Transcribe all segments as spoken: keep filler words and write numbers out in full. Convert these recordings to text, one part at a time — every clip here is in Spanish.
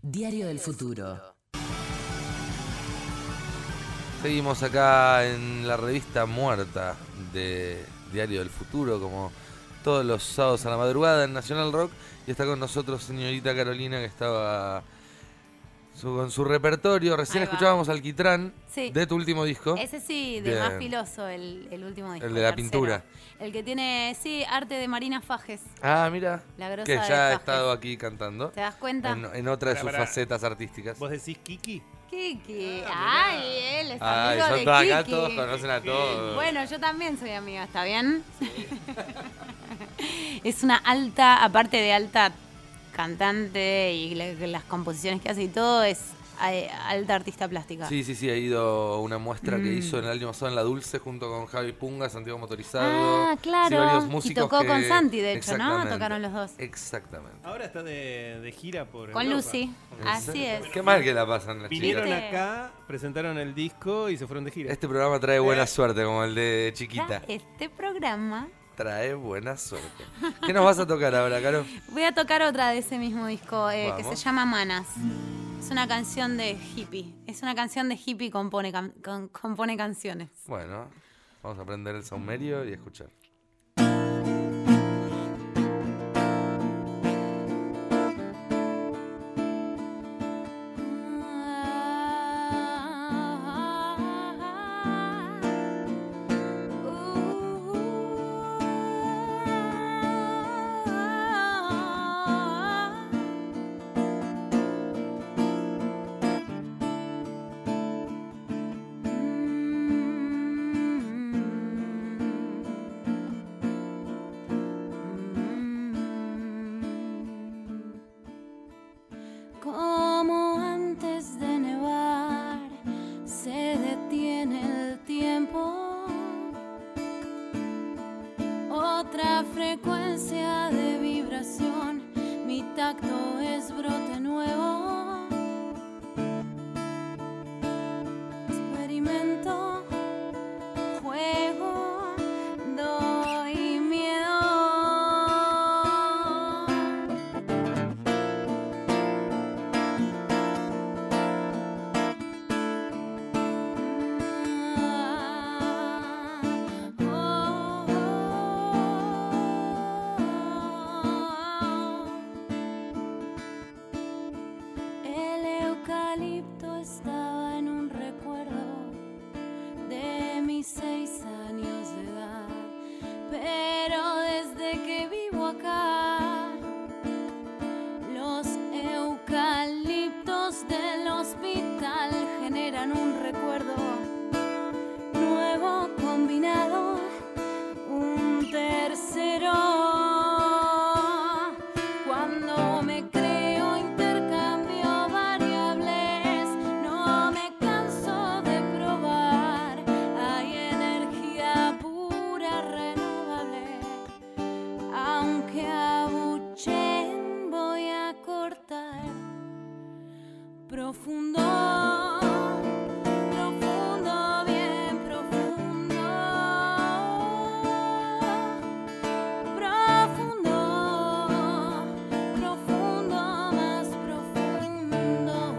Diario del Futuro. Seguimos acá en la revista muerta de Diario del Futuro, como todos los sábados a la madrugada en Nacional Rock. Y está con nosotros señorita Carolina, que estaba su, con su repertorio. Recién escuchábamos Alquitrán, sí, de tu último disco. Ese sí, de Bien. Más Filoso, el, el último disco. El de la tercero. pintura. El que tiene, sí, arte de Marina Fajes. Ah, mira, La grosa que de ya ha Fajes. estado aquí cantando. ¿Te das cuenta? En, en otra de Pará, sus pará. facetas artísticas. ¿Vos decís Kiki? Kiki. Ah, Ay, él es Ay, amigo son de todos Kiki. acá, todos conocen a todos. Bueno, yo también soy amiga, ¿está bien? Es una alta, aparte de alta cantante y la- las composiciones que hace y todo, es eh, alta artista plástica. Sí, sí, sí, ha ido a una muestra que Mm. hizo en el año pasado en La Dulce junto con Javi Punga, Santiago Motorizado. Ah, claro. Sí, varios Y músicos tocó que- con Santi, de hecho, ¿no? Exactamente. Tocaron los dos. Exactamente. Ahora está de, de gira por Con Europa. Lucy. Así es. Qué mal que la pasan las Vinieron chicas. ¿Viste? acá, presentaron el disco y se fueron de gira. Este programa trae buena suerte, como el de Chiquita. Este programa. Trae buena suerte. ¿Qué nos vas a tocar ahora, Caro? Voy a tocar otra de ese mismo disco eh, que se Vamos. llama Manas. Es una canción de hippie. Es una canción de hippie compone, can- con- compone canciones. Bueno, vamos a aprender el saumerio y escuchar. Como antes de nevar, se detiene el tiempo. Otra frecuencia de vibración, mi tacto es brote nuevo. Experimento, juego, doy miedo. El eucalipto estaba en un recuerdo de mis seis años de edad, pero desde que vivo acá, los eucaliptos del hospital generan un recuerdo nuevo combinado, un tercero. Cuando me creo intercambio variables, no me canso de probar. Hay energía pura renovable, aunque abuchen voy a cortar profundo. Profundo, bien profundo. Profundo, profundo, más profundo.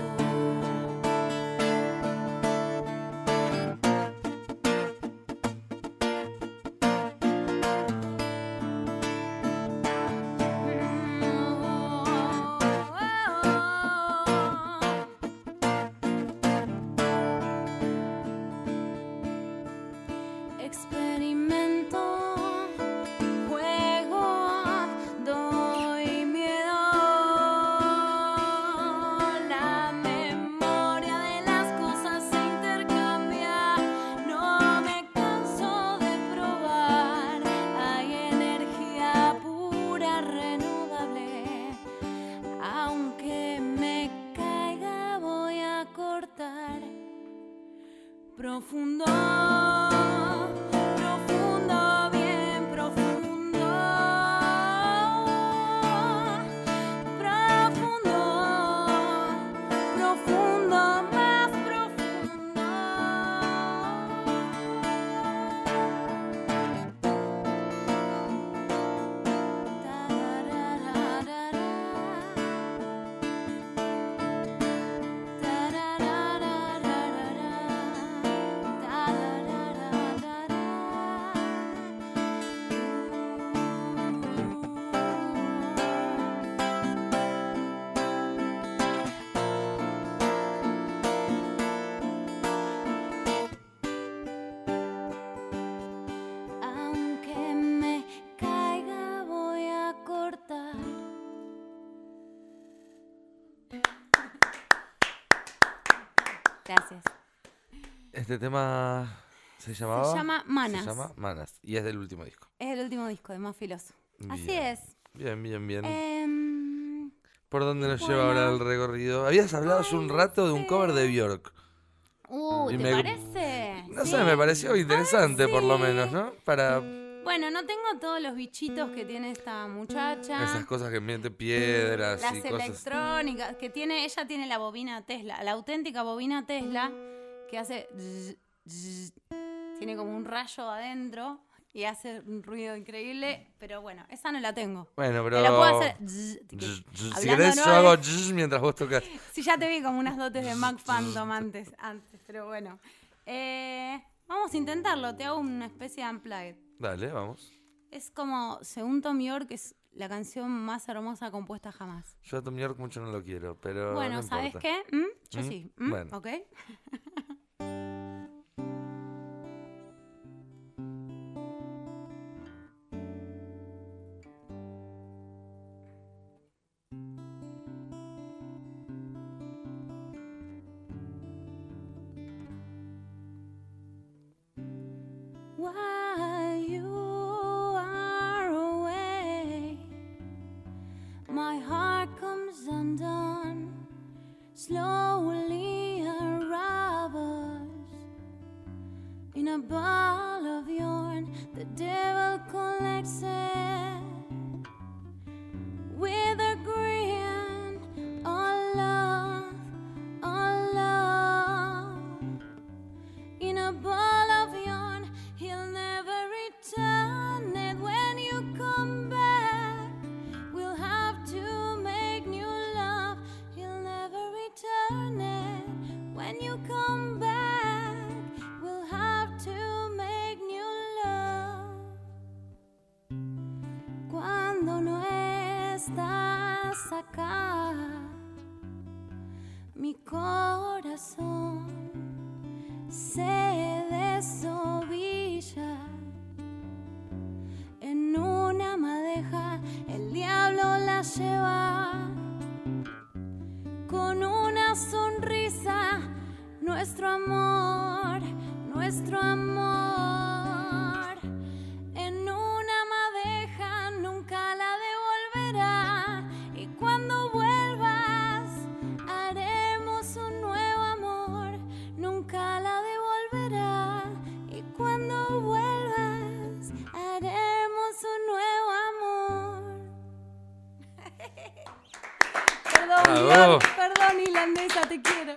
Experimento, juego, doy miedo. La memoria de las cosas se intercambia, no me canso de probar. Hay energía pura renovable, aunque me caiga voy a cortar profundo. Profundo, bien profundo. Profundo, profundo, más profundo. Tarararara. Gracias. Este tema se llamaba... Se llama Manas. Se llama Manas. Y es del último disco. Es el último disco de Más Filoso. Bien. Así es. Bien, bien, bien. Em, ¿Por dónde nos bueno. lleva ahora el recorrido? Habías hablado hace un no rato de un sé. cover de Björk. uh, Y ¿te me- parece? No ¿Sí? sé, me pareció interesante Ay, por lo sí. menos, ¿no? Para Bueno, no tengo todos los bichitos que tiene esta muchacha. esas cosas que meten piedras Las y cosas. electrónicas que tiene, ella tiene la bobina Tesla, la auténtica bobina Tesla que hace zzz, zzz, tiene como un rayo adentro y hace un ruido increíble, pero bueno, esa no la tengo. Bueno, pero... Te la puedo hacer zzz, Zzz, zzz. Si hablando querés yo no hago es- zzz mientras vos tocas. Sí, ya te vi como unas dotes de Mac Phantom antes, antes, pero bueno. Eh, vamos a intentarlo, te hago una especie de unplugged. Dale, vamos. Es como, según Tom York, es la canción más hermosa compuesta jamás. Yo a Tom York mucho no lo quiero, pero Bueno, no ¿sabes importa. qué? ¿Mm? Yo ¿Mm? sí. ¿Mm? Bueno. ¿Ok? While you are away, my heart comes undone, slowly unravels in a ball of yarn. The devil collects it with a grin. All love, all love in a ball of yarn. He'll never return it when you come back. We'll have to make new love. He'll never return it when you come back. We'll have to make new love. Cuando no estás acá, mi corazón se desovilla en una madeja. El diablo la lleva con una sonrisa. Nuestro amor, nuestro amor en una madeja nunca la devolverá. Y cuando vuelvas haremos un nuevo amor, nunca la devolverá. Y cuando vuelvas haremos un nuevo amor. Perdón, Bravo. Björk, perdón, irlandesa, te quiero.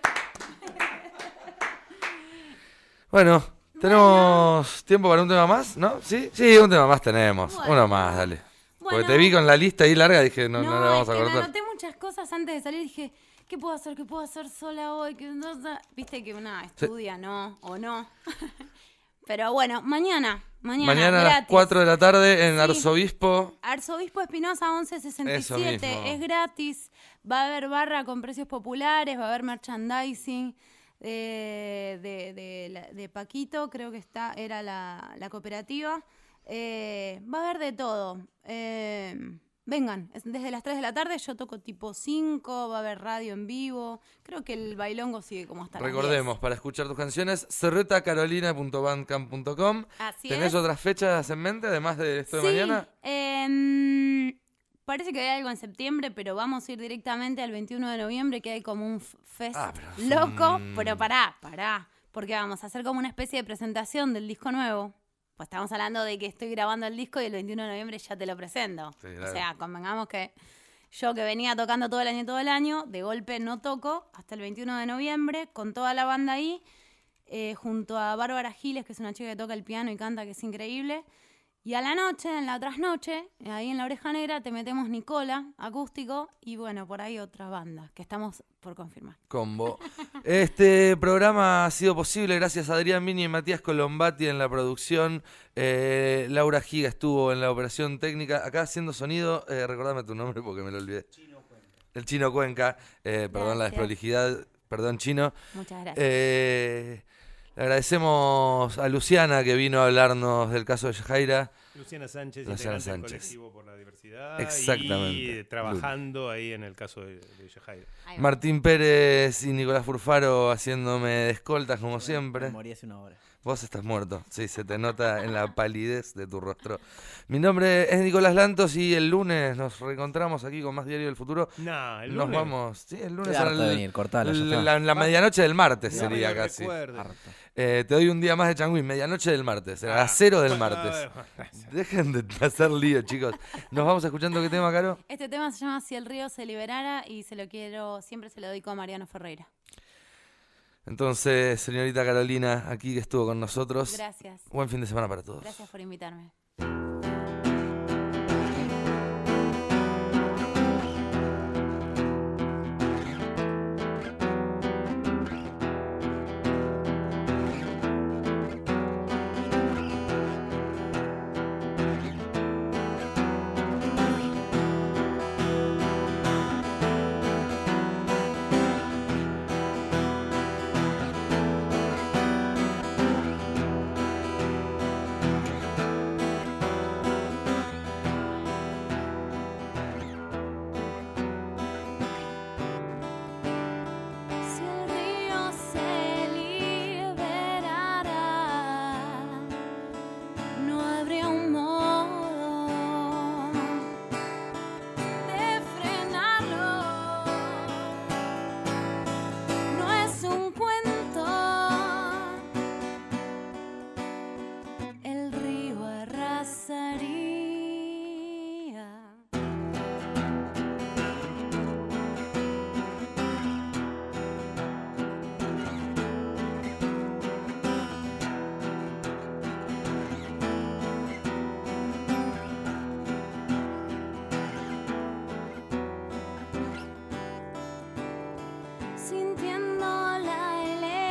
Bueno, ¿tenemos tiempo para un tema más? ¿No? ¿Sí? Sí, un tema más tenemos. Bueno. Uno más, dale. Porque Bueno. te vi con la lista ahí larga, dije, no, no, la vamos es a que me cortar. anoté muchas cosas antes de salir. Dije, ¿qué puedo hacer? ¿Qué puedo hacer sola hoy? ¿Qué no sé? Viste que una estudia, ¿no? O no. Pero bueno, mañana. Mañana, Mañana a las gratis. cuatro de la tarde en Sí. Arzobispo. Arzobispo Espinosa once sesenta y Eso siete. mismo. Es gratis. Va a haber barra con precios populares. Va a haber merchandising. eh, de, de, la- de Paquito, creo que está, era la, la cooperativa. Eh, va a haber de todo. Eh, vengan, es desde las tres de la tarde, yo toco tipo cinco, va a haber radio en vivo. Creo que el bailongo sigue como hasta las Recordemos, para escuchar tus canciones, cerreta carolina punto bandcamp punto com. diez. Así ¿Tenés es. otras fechas en mente, además de esto de Sí, mañana? em, parece que hay algo en septiembre, pero vamos a ir directamente al veintiuno de noviembre, que hay como un f- fest Ah, pero- loco. mm. Pero pará, pará, porque vamos a hacer como una especie de presentación del disco nuevo. Pues estamos hablando de que estoy grabando el disco y el veintiuno de noviembre ya te lo presento. Sí, claro. O sea, convengamos que yo que venía tocando todo el año y todo el año, de golpe no toco hasta el veintiuno de noviembre con toda la banda ahí, eh, junto a Bárbara Giles, que es una chica que toca el piano y canta, que es increíble. Y a la noche, en la trasnoche, ahí en la Oreja Negra, te metemos Nicola, acústico, y bueno, por ahí otras bandas que estamos por confirmar. Combo. Este programa ha sido posible gracias a Adrián Mini y Matías Colombati en la producción. Eh, Laura Giga estuvo en la operación técnica. Acá haciendo sonido, eh, recordame tu nombre porque me lo olvidé. El Chino Cuenca. Eh, perdón la Gracias. desprolijidad. Perdón, Chino. Muchas gracias. Eh, le agradecemos a Luciana que vino a hablarnos del caso de Yajaira. Luciana Sánchez, Luciana integrante del Sánchez. Colectivo por la Diversidad. Exactamente. Y trabajando ahí en el caso de, de Villa Jairo. Ahí va. Martín Pérez y Nicolás Furfaro haciéndome de escoltas como siempre. Me morí hace una hora. Vos estás muerto, sí, se te nota en la palidez de tu rostro. Mi nombre es Nicolás Lantos y el lunes nos reencontramos aquí con más Diario del Futuro. Nah, el Nos lunes. vamos, sí, el lunes Estoy a harto la, de venir, cortala, ya la, está. la- la medianoche del martes No sería me casi. recuerde. Harto. Eh, te doy un día más de Changüín, medianoche del martes, a Ah, las cero del bueno, martes. ah, Dejen de hacer lío, chicos. Nos vamos escuchando qué tema, Caro. Este tema se llama Si el río se liberara y se lo quiero, siempre se lo dedico a Mariano Ferreira. Entonces, señorita Carolina, aquí que estuvo con nosotros. Gracias. Buen fin de semana para todos. Gracias por invitarme. Si el río se liberara, no habría un modo de frenarlo. No es un cuento, el río arrasaría. Sintiendo la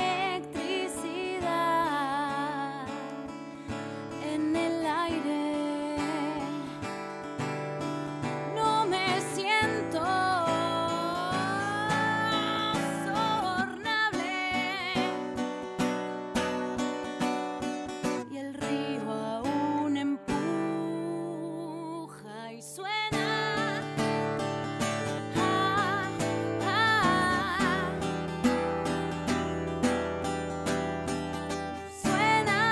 electricidad en el aire, no me siento sobornable y el río aún empuja y suena. Ah, ah, suena.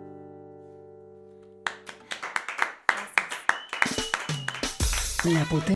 La potente.